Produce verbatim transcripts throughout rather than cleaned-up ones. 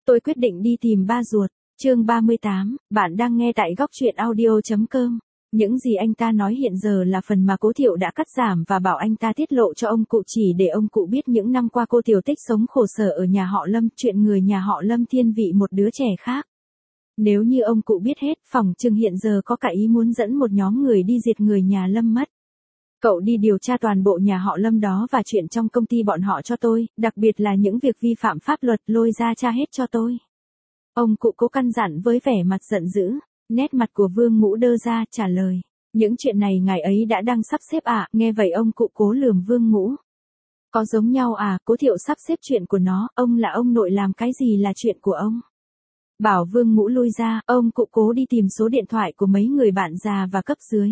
Tôi quyết định đi tìm ba ruột. Chương ba mươi tám, bạn đang nghe tại góc truyện audio chấm com. Những gì anh ta nói hiện giờ là phần mà Cố Thiệu đã cắt giảm và bảo anh ta tiết lộ cho ông cụ chỉ để ông cụ biết những năm qua cô Tiểu Tích sống khổ sở ở nhà họ Lâm, chuyện người nhà họ Lâm thiên vị một đứa trẻ khác. Nếu như ông cụ biết hết, phỏng chừng hiện giờ có cả ý muốn dẫn một nhóm người đi diệt người nhà Lâm mất. Cậu đi điều tra toàn bộ nhà họ Lâm đó và chuyện trong công ty bọn họ cho tôi, đặc biệt là những việc vi phạm pháp luật lôi ra tra hết cho tôi. Ông cụ Cố căn dặn với vẻ mặt giận dữ. Nét mặt của Vương Ngũ đơ ra, trả lời. Những chuyện này ngài ấy đã đang sắp xếp à? Nghe vậy ông cụ Cố lườm Vương Ngũ. Có giống nhau à? Cố Thiệu sắp xếp chuyện của nó, ông là ông nội làm cái gì là chuyện của ông. Bảo Vương Ngũ lui ra, ông cụ Cố đi tìm số điện thoại của mấy người bạn già và cấp dưới.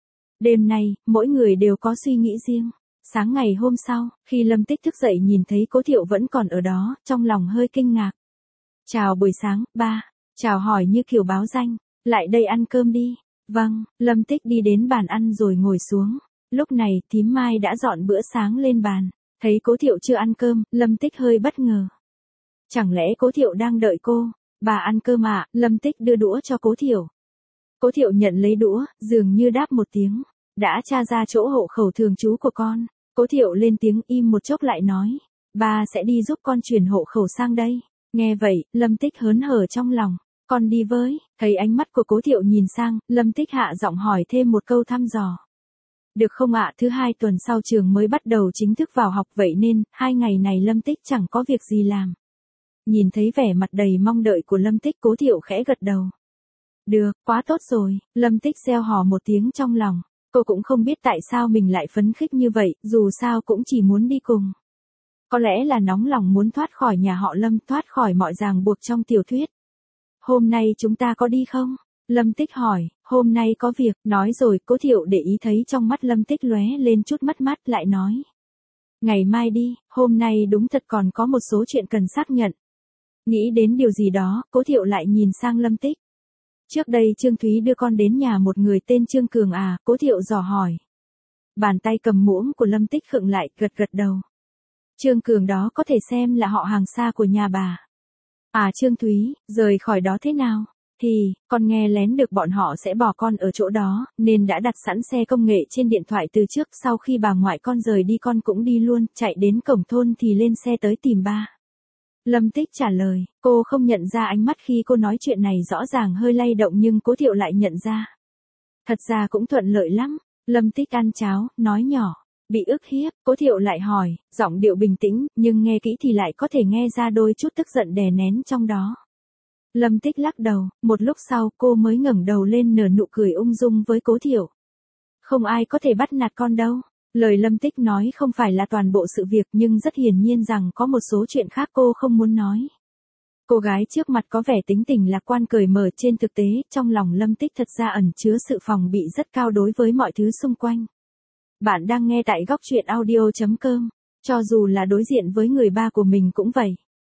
Đêm nay, mỗi người đều có suy nghĩ riêng. Sáng ngày hôm sau, khi Lâm Tích thức dậy nhìn thấy Cố Thiệu vẫn còn ở đó, trong lòng hơi kinh ngạc. Chào buổi sáng, ba. Chào hỏi như kiểu báo danh. Lại đây ăn cơm đi. Vâng, Lâm Tích đi đến bàn ăn rồi ngồi xuống. Lúc này, thím Mai đã dọn bữa sáng lên bàn. Thấy Cố Thiệu chưa ăn cơm, Lâm Tích hơi bất ngờ. Chẳng lẽ Cố Thiệu đang đợi cô? Bà ăn cơm ạ, à? Lâm Tích đưa đũa cho Cố Thiệu. Cố Thiệu nhận lấy đũa, dường như đáp một tiếng. Đã tra ra chỗ hộ khẩu thường trú của con. Cố Thiệu lên tiếng, im một chốc lại nói. Ba sẽ đi giúp con chuyển hộ khẩu sang đây. Nghe vậy, Lâm Tích hớn hở trong lòng. Con đi với. Thấy ánh mắt của Cố Thiệu nhìn sang, Lâm Tích hạ giọng hỏi thêm một câu thăm dò. Được không ạ? Thứ hai tuần sau trường mới bắt đầu chính thức vào học, vậy nên, hai ngày này Lâm Tích chẳng có việc gì làm. Nhìn thấy vẻ mặt đầy mong đợi của Lâm Tích, Cố Thiệu khẽ gật đầu. Được, quá tốt rồi. Lâm Tích reo hò một tiếng trong lòng. Cô cũng không biết tại sao mình lại phấn khích như vậy, dù sao cũng chỉ muốn đi cùng. Có lẽ là nóng lòng muốn thoát khỏi nhà họ Lâm, thoát khỏi mọi ràng buộc trong tiểu thuyết. Hôm nay chúng ta có đi không? Lâm Tích hỏi. Hôm nay có việc, nói rồi. Cố Thiệu để ý thấy trong mắt Lâm Tích lóe lên chút mất mát, lại nói. Ngày mai đi, hôm nay đúng thật còn có một số chuyện cần xác nhận. Nghĩ đến điều gì đó, Cố Thiệu lại nhìn sang Lâm Tích. Trước đây Trương Thúy đưa con đến nhà một người tên Trương Cường à? Cố Thiệu dò hỏi. Bàn tay cầm muỗng của Lâm Tích khựng lại, gật gật đầu. Trương Cường đó có thể xem là họ hàng xa của nhà bà. À, Trương Thúy, rời khỏi đó thế nào? Thì, con nghe lén được bọn họ sẽ bỏ con ở chỗ đó, nên đã đặt sẵn xe công nghệ trên điện thoại từ trước. Sau khi bà ngoại con rời đi con cũng đi luôn, chạy đến cổng thôn thì lên xe tới tìm ba. Lâm Tích trả lời, cô không nhận ra ánh mắt khi cô nói chuyện này rõ ràng hơi lay động nhưng Cố Thiệu lại nhận ra. Thật ra cũng thuận lợi lắm. Lâm Tích ăn cháo, nói nhỏ. Bị ức hiếp, Cố Thiệu lại hỏi, giọng điệu bình tĩnh, nhưng nghe kỹ thì lại có thể nghe ra đôi chút tức giận đè nén trong đó. Lâm Tích lắc đầu, một lúc sau cô mới ngẩng đầu lên nở nụ cười ung dung với Cố Thiệu. Không ai có thể bắt nạt con đâu. Lời Lâm Tích nói không phải là toàn bộ sự việc nhưng rất hiển nhiên rằng có một số chuyện khác cô không muốn nói. Cô gái trước mặt có vẻ tính tình lạc quan cởi mở, trên thực tế, trong lòng Lâm Tích thật ra ẩn chứa sự phòng bị rất cao đối với mọi thứ xung quanh. Bạn đang nghe tại góc truyện audio chấm com. Cho dù là đối diện với người ba của mình cũng vậy.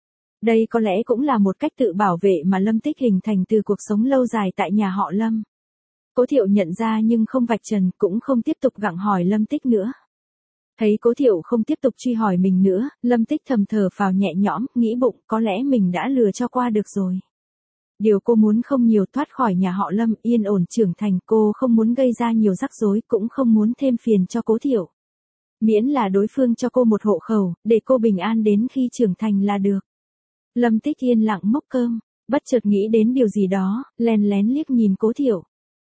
Đây có lẽ cũng là một cách tự bảo vệ mà Lâm Tích hình thành từ cuộc sống lâu dài tại nhà họ Lâm. Cố Thiệu nhận ra nhưng không vạch trần, cũng không tiếp tục gặng hỏi Lâm Tích nữa. Thấy Cố Thiệu không tiếp tục truy hỏi mình nữa, Lâm Tích thầm thở phào nhẹ nhõm, nghĩ bụng có lẽ mình đã lừa cho qua được rồi. Điều cô muốn không nhiều, thoát khỏi nhà họ Lâm, yên ổn trưởng thành. Cô không muốn gây ra nhiều rắc rối, cũng không muốn thêm phiền cho Cố Thiệu. Miễn là đối phương cho cô một hộ khẩu, để cô bình an đến khi trưởng thành là được. Lâm Tích yên lặng múc cơm, bất chợt nghĩ đến điều gì đó, lén lén liếc nhìn Cố Thiệu.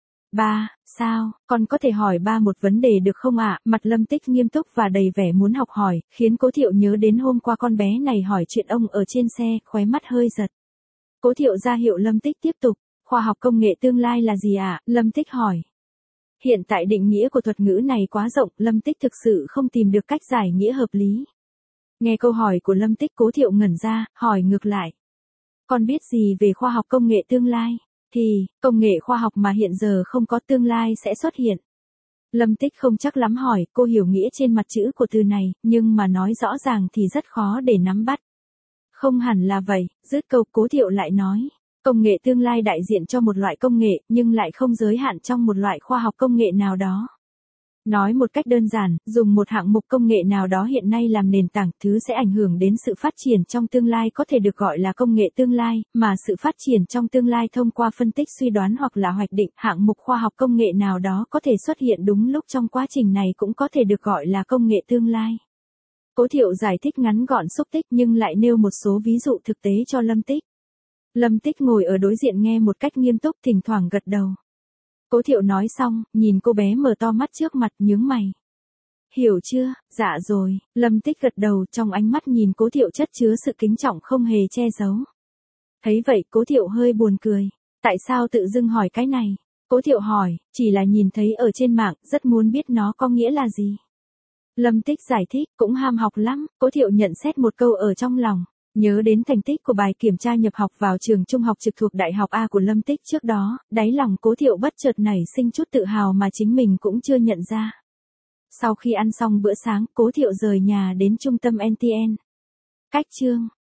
Ba, sao, con có thể hỏi ba một vấn đề được không ạ? Mặt Lâm Tích nghiêm túc và đầy vẻ muốn học hỏi, khiến Cố Thiệu nhớ đến hôm qua con bé này hỏi chuyện ông ở trên xe, khóe mắt hơi giật. Cố Thiệu ra hiệu Lâm Tích tiếp tục. Khoa học công nghệ tương lai là gì ạ? Lâm Tích hỏi. Hiện tại định nghĩa của thuật ngữ này quá rộng, Lâm Tích thực sự không tìm được cách giải nghĩa hợp lý. Nghe câu hỏi của Lâm Tích, Cố Thiệu ngẩn ra, hỏi ngược lại. Con biết gì về khoa học công nghệ tương lai? Thì, công nghệ khoa học mà hiện giờ không có tương lai sẽ xuất hiện. Lâm Tích không chắc lắm hỏi, cô hiểu nghĩa trên mặt chữ của từ này, nhưng mà nói rõ ràng thì rất khó để nắm bắt. Không hẳn là vậy, dứt câu Cố Thiệu lại nói. Công nghệ tương lai đại diện cho một loại công nghệ, nhưng lại không giới hạn trong một loại khoa học công nghệ nào đó. Nói một cách đơn giản, dùng một hạng mục công nghệ nào đó hiện nay làm nền tảng, thứ sẽ ảnh hưởng đến sự phát triển trong tương lai có thể được gọi là công nghệ tương lai, mà sự phát triển trong tương lai thông qua phân tích suy đoán hoặc là hoạch định, hạng mục khoa học công nghệ nào đó có thể xuất hiện đúng lúc trong quá trình này cũng có thể được gọi là công nghệ tương lai. Cố Thiệu giải thích ngắn gọn xúc tích nhưng lại nêu một số ví dụ thực tế cho Lâm Tích. Lâm Tích ngồi ở đối diện nghe một cách nghiêm túc, thỉnh thoảng gật đầu. Cố Thiệu nói xong, nhìn cô bé mở to mắt trước mặt, nhướng mày. Hiểu chưa? Dạ rồi. Lâm Tích gật đầu, trong ánh mắt nhìn Cố Thiệu chất chứa sự kính trọng không hề che giấu. Thấy vậy, Cố Thiệu hơi buồn cười. Tại sao tự dưng hỏi cái này? Cố Thiệu hỏi, chỉ là nhìn thấy ở trên mạng, rất muốn biết nó có nghĩa là gì. Lâm Tích giải thích, cũng ham học lắm. Cố Thiệu nhận xét một câu ở trong lòng. Nhớ đến thành tích của bài kiểm tra nhập học vào trường trung học trực thuộc Đại học A của Lâm Tích trước đó, đáy lòng Cố Thiệu bất chợt nảy sinh chút tự hào mà chính mình cũng chưa nhận ra. Sau khi ăn xong bữa sáng, Cố Thiệu rời nhà đến trung tâm en tê en. Cách chương